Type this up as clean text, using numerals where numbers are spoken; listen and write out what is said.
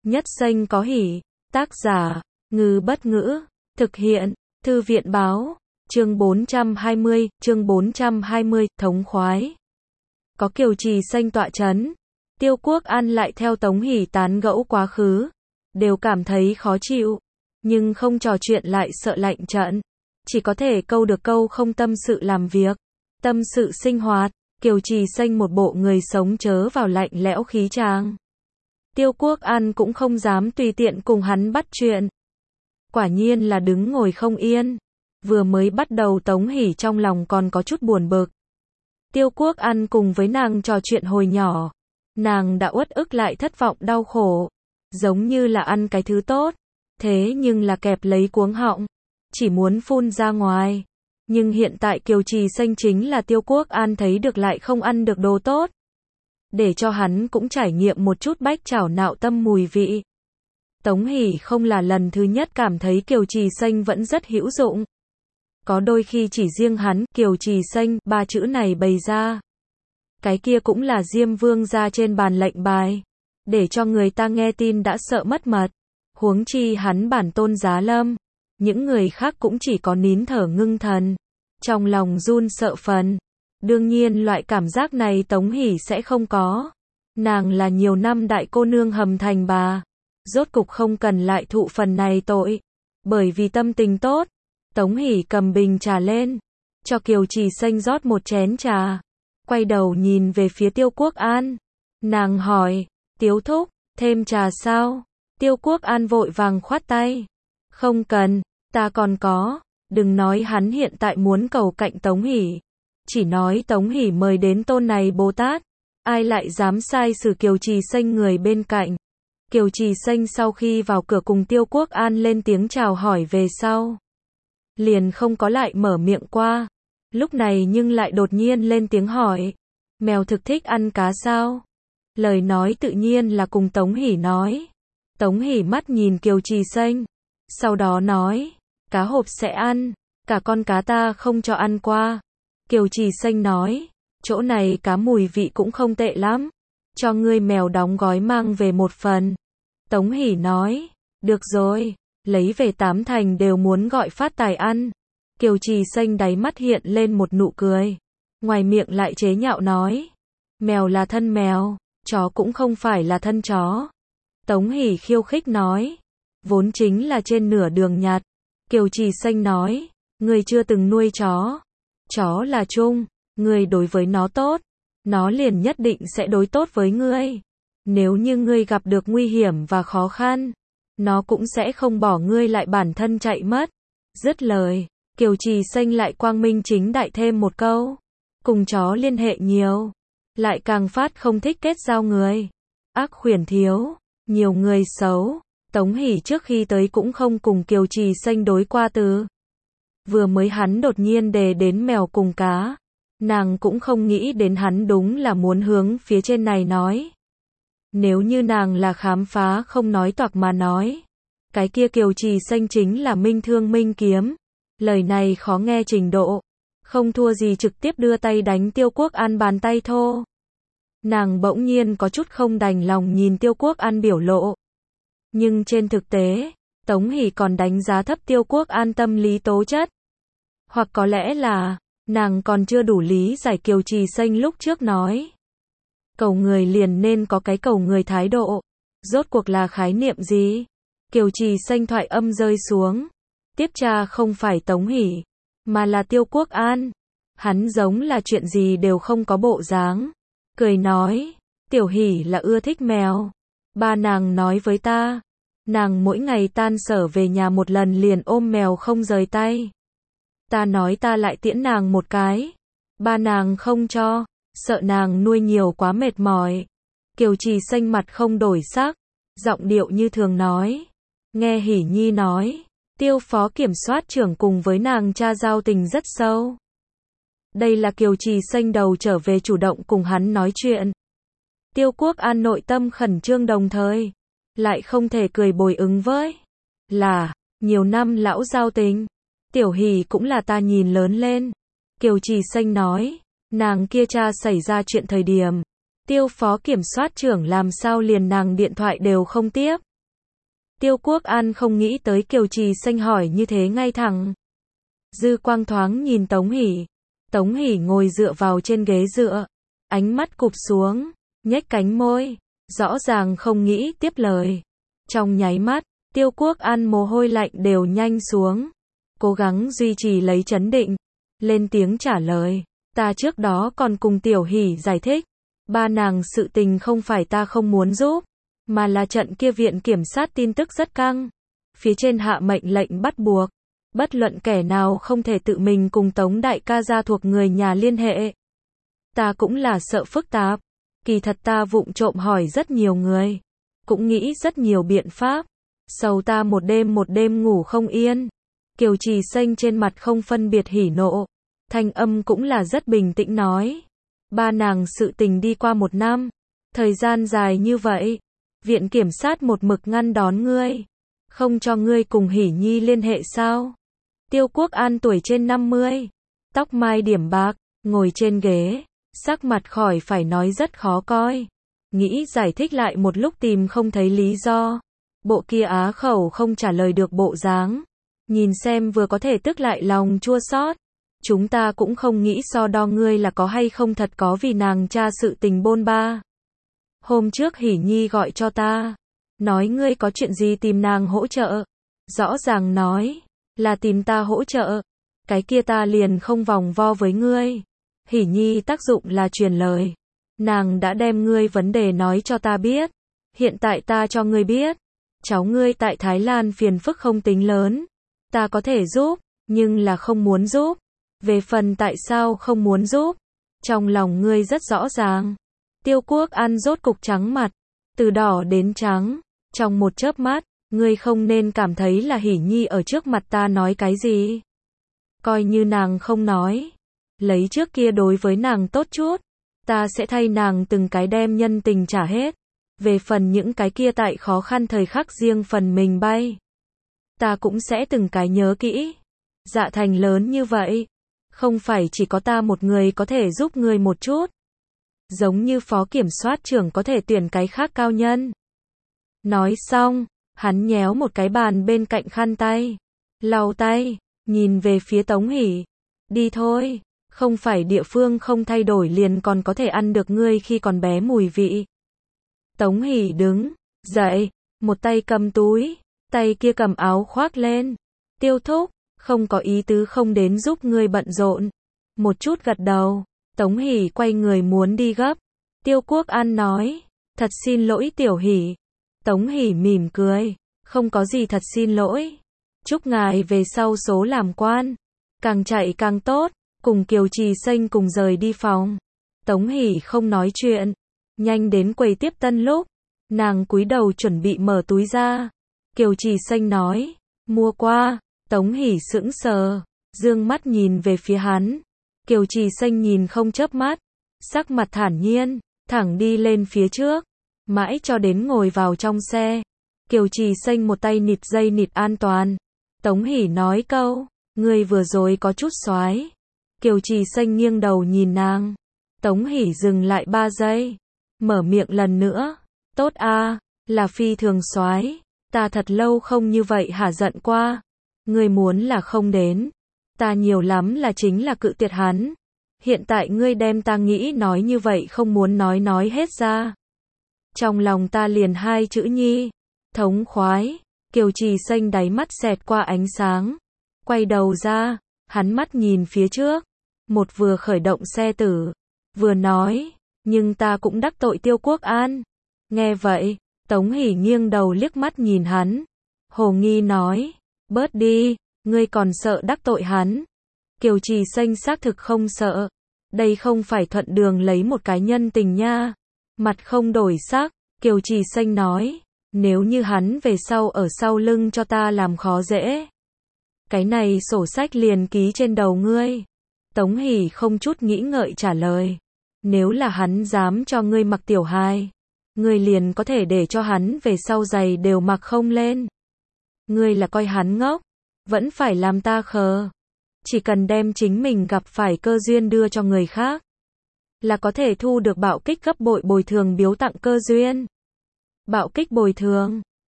Nhất danh có hỷ. Tác giả, Ngư Bất Ngữ. Thực hiện, Thư viện Báo. Chương 420, thống khoái. Có Kiều Trì Xanh tọa chấn, Tiêu Quốc An lại theo Tống Hỷ tán gẫu quá khứ. Đều cảm thấy khó chịu, nhưng không trò chuyện lại sợ lạnh trận. Chỉ có thể câu được câu không tâm sự làm việc, tâm sự sinh hoạt. Kiều Trì Xanh một bộ người sống chớ vào lạnh lẽo khí tràng. Tiêu Quốc An cũng không dám tùy tiện cùng hắn bắt chuyện. Quả nhiên là đứng ngồi không yên. Vừa mới bắt đầu Tống Hỷ trong lòng còn có chút buồn bực. Tiêu Quốc An cùng với nàng trò chuyện hồi nhỏ. Nàng đã uất ức lại thất vọng đau khổ. Giống như là ăn cái thứ tốt. Thế nhưng là kẹp lấy cuống họng. Chỉ muốn phun ra ngoài. Nhưng hiện tại Kiều Trì Xanh chính là Tiêu Quốc An thấy được lại không ăn được đồ tốt. Để cho hắn cũng trải nghiệm một chút bách chảo nạo tâm mùi vị. Tống Hỷ không là lần thứ nhất cảm thấy Kiều Trì Xanh vẫn rất hữu dụng. Có đôi khi chỉ riêng hắn, Kiều Trì Xanh, ba chữ này bày ra. Cái kia cũng là Diêm Vương ra trên bàn lệnh bài. Để cho người ta nghe tin đã sợ mất mật. Huống chi hắn bản tôn Giá Lâm. Những người khác cũng chỉ có nín thở ngưng thần. Trong lòng run sợ phần. Đương nhiên loại cảm giác này Tống Hỷ sẽ không có. Nàng là nhiều năm đại cô nương hầm thành bà. Rốt cục không cần lại thụ phần này tội. Bởi vì tâm tình tốt. Tống Hỷ cầm bình trà lên. Cho Kiều Trì Xanh rót một chén trà. Quay đầu nhìn về phía Tiêu Quốc An. Nàng hỏi, Tiếu thúc, thêm trà sao? Tiêu Quốc An vội vàng khoát tay. Không cần, ta còn có. Đừng nói hắn hiện tại muốn cầu cạnh Tống Hỷ. Chỉ nói Tống Hỷ mời đến tôn này Bồ Tát. Ai lại dám sai xử Kiều Trì Xanh người bên cạnh. Kiều Trì Xanh sau khi vào cửa cùng Tiêu Quốc An lên tiếng chào hỏi về sau. Liền không có lại mở miệng qua. Lúc này nhưng lại đột nhiên lên tiếng hỏi. Mèo thực thích ăn cá sao? Lời nói tự nhiên là cùng Tống Hỷ nói. Tống Hỷ mắt nhìn Kiều Trì Xanh. Sau đó nói. Cá hộp sẽ ăn. Cả con cá ta không cho ăn qua. Kiều Trì Xanh nói. Chỗ này cá mùi vị cũng không tệ lắm. Cho ngươi mèo đóng gói mang về một phần. Tống Hỷ nói. Được rồi. Lấy về 8 thành đều muốn gọi phát tài ăn. Kiều Trì Xanh đáy mắt hiện lên một nụ cười. Ngoài miệng lại chế nhạo nói. Mèo là thân mèo. Chó cũng không phải là thân chó. Tống Hỷ khiêu khích nói. Vốn chính là trên nửa đường nhặt. Kiều Trì Xanh nói. Ngươi chưa từng nuôi chó. Chó là chung. Ngươi đối với nó tốt. Nó liền nhất định sẽ đối tốt với ngươi. Nếu như ngươi gặp được nguy hiểm và khó khăn. Nó cũng sẽ không bỏ ngươi lại bản thân chạy mất. Dứt lời. Kiều Trì Xanh lại quang minh chính đại thêm một câu. Cùng chó liên hệ nhiều. Lại càng phát không thích kết giao người. Ác khuyển thiếu. Nhiều người xấu. Tống Hỷ trước khi tới cũng không cùng Kiều Trì Xanh đối qua từ. Vừa mới hắn đột nhiên đề đến mèo cùng cá. Nàng cũng không nghĩ đến hắn đúng là muốn hướng phía trên này nói. Nếu như nàng là khám phá không nói toạc mà nói. Cái kia Kiều Trì Xanh chính là minh thương minh kiếm. Lời này khó nghe trình độ. Không thua gì trực tiếp đưa tay đánh Tiêu Quốc An bàn tay thô. Nàng bỗng nhiên có chút không đành lòng nhìn Tiêu Quốc An biểu lộ. Nhưng trên thực tế, Tống Hỷ còn đánh giá thấp Tiêu Quốc An tâm lý tố chất. Hoặc có lẽ là, nàng còn chưa đủ lý giải Kiều Trì Xanh lúc trước nói. Cầu người liền nên có cái cầu người thái độ. Rốt cuộc là khái niệm gì? Kiều Trì Xanh thoại âm rơi xuống. Tiếp tra không phải Tống Hỷ, mà là Tiêu Quốc An. Hắn giống là chuyện gì đều không có bộ dáng. Cười nói, Tiểu Hỷ là ưa thích mèo. Ba nàng nói với ta. Nàng mỗi ngày tan sở về nhà một lần liền ôm mèo không rời tay. Ta nói ta lại tiễn nàng một cái. Ba nàng không cho. Sợ nàng nuôi nhiều quá mệt mỏi. Kiều Trì Xanh mặt không đổi sắc. Giọng điệu như thường nói. Nghe Hỷ Nhi nói. Tiêu phó kiểm soát trưởng cùng với nàng cha giao tình rất sâu. Đây là Kiều Trì Xanh đầu trở về chủ động cùng hắn nói chuyện. Tiêu Quốc An nội tâm khẩn trương đồng thời. Lại không thể cười bồi ứng với. Là, nhiều năm lão giao tình. Tiểu Hỷ cũng là ta nhìn lớn lên. Kiều Trì Xanh nói. Nàng kia cha xảy ra chuyện thời điểm. Tiêu phó kiểm soát trưởng làm sao liền nàng điện thoại đều không tiếp. Tiêu Quốc An không nghĩ tới Kiều Trì Xanh hỏi như thế ngay thẳng. Dư quang thoáng nhìn Tống Hỷ. Tống Hỷ ngồi dựa vào trên ghế dựa, ánh mắt cụp xuống, nhếch cánh môi, rõ ràng không nghĩ tiếp lời. Trong nháy mắt, Tiêu Quốc An mồ hôi lạnh đều nhanh xuống, cố gắng duy trì lấy trấn định, lên tiếng trả lời. Ta trước đó còn cùng Tiểu Hỷ giải thích, ba nàng sự tình không phải ta không muốn giúp, mà là trận kia viện kiểm sát tin tức rất căng. Phía trên hạ mệnh lệnh bắt buộc, bất luận kẻ nào không thể tự mình cùng Tống đại ca gia thuộc người nhà liên hệ. Ta cũng là sợ phức tạp, kỳ thật ta vụng trộm hỏi rất nhiều người, cũng nghĩ rất nhiều biện pháp, sầu ta một đêm ngủ không yên. Kiều Trì Xanh trên mặt không phân biệt hỉ nộ, thanh âm cũng là rất bình tĩnh nói. Ba nàng sự tình đi qua 1 năm, thời gian dài như vậy, viện kiểm sát một mực ngăn đón ngươi, không cho ngươi cùng Hỷ Nhi liên hệ sao? Tiêu Quốc An tuổi trên 50, tóc mai điểm bạc, ngồi trên ghế, sắc mặt khỏi phải nói rất khó coi. Nghĩ giải thích lại một lúc tìm không thấy lý do. Bộ kia á khẩu không trả lời được bộ dáng. Nhìn xem vừa có thể tức lại lòng chua xót. Chúng ta cũng không nghĩ so đo ngươi là có hay không thật có vì nàng cha sự tình bôn ba. Hôm trước Hỷ Nhi gọi cho ta, nói ngươi có chuyện gì tìm nàng hỗ trợ. Rõ ràng nói là tìm ta hỗ trợ, cái kia ta liền không vòng vo với ngươi. Hỷ Nhi tác dụng là truyền lời, nàng đã đem ngươi vấn đề nói cho ta biết, hiện tại ta cho ngươi biết, cháu ngươi tại Thái Lan phiền phức không tính lớn, ta có thể giúp, nhưng là không muốn giúp. Về phần tại sao không muốn giúp, trong lòng ngươi rất rõ ràng. Tiêu Quốc An rốt cục trắng mặt, từ đỏ đến trắng, trong một chớp mắt. Ngươi không nên cảm thấy là Hỷ Nhi ở trước mặt ta nói cái gì. Coi như nàng không nói, lấy trước kia đối với nàng tốt chút, ta sẽ thay nàng từng cái đem nhân tình trả hết. Về phần những cái kia tại khó khăn thời khắc riêng phần mình bay, ta cũng sẽ từng cái nhớ kỹ. Dạ thành lớn như vậy, không phải chỉ có ta một người có thể giúp ngươi một chút. Giống như phó kiểm soát trưởng có thể tuyển cái khác cao nhân. Nói xong, hắn nhéo một cái bàn bên cạnh khăn tay, lau tay, nhìn về phía Tống Hỷ. Đi thôi, không phải địa phương không thay đổi liền còn có thể ăn được ngươi khi còn bé mùi vị. Tống Hỷ đứng dậy, một tay cầm túi, tay kia cầm áo khoác lên. Tiêu thúc, không có ý tứ không đến giúp ngươi bận rộn. Một chút gật đầu, Tống Hỷ quay người muốn đi gấp. Tiêu Quốc An nói, thật xin lỗi Tiểu Hỷ. Tống Hỷ mỉm cười, không có gì thật xin lỗi. Chúc ngài về sau số làm quan, càng chạy càng tốt. Cùng Kiều Trì Xanh cùng rời đi phòng. Tống Hỷ không nói chuyện, nhanh đến quầy tiếp tân lúc, nàng cúi đầu chuẩn bị mở túi ra. Kiều Trì Xanh nói, mua qua. Tống Hỷ sững sờ, dương mắt nhìn về phía hắn. Kiều Trì Xanh nhìn không chớp mắt, sắc mặt thản nhiên, thẳng đi lên phía trước, mãi cho đến ngồi vào trong xe. Kiều Trì Xanh một tay nịt dây nịt an toàn. Tống Hỷ nói câu, ngươi vừa rồi có chút xoái. Kiều Trì Xanh nghiêng đầu nhìn nàng. Tống Hỷ dừng lại 3 giây, mở miệng lần nữa, tốt a, là phi thường xoái. Ta thật lâu không như vậy hả giận qua. Ngươi muốn là không đến, ta nhiều lắm là chính là cự tuyệt hắn. Hiện tại ngươi đem ta nghĩ nói như vậy không muốn nói hết ra. Trong lòng ta liền 2 chữ nhi, thống khoái. Kiều Trì Xanh đáy mắt xẹt qua ánh sáng, quay đầu ra, hắn mắt nhìn phía trước, một vừa khởi động xe tử, vừa nói, nhưng ta cũng đắc tội Tiêu Quốc An. Nghe vậy, Tống Hỷ nghiêng đầu liếc mắt nhìn hắn, hồ nghi nói, bớt đi, ngươi còn sợ đắc tội hắn. Kiều Trì Xanh xác thực không sợ, đây không phải thuận đường lấy một cái nhân tình nha. Mặt không đổi sắc, Kiều Trì Xanh nói, nếu như hắn về sau ở sau lưng cho ta làm khó dễ, cái này sổ sách liền ký trên đầu ngươi. Tống Hỷ không chút nghĩ ngợi trả lời, nếu là hắn dám cho ngươi mặc tiểu hài, ngươi liền có thể để cho hắn về sau giày đều mặc không lên. Ngươi là coi hắn ngốc, vẫn phải làm ta khờ. Chỉ cần đem chính mình gặp phải cơ duyên đưa cho người khác, là có thể thu được bạo kích gấp bội bồi thường biếu tặng cơ duyên. Bạo kích bồi thường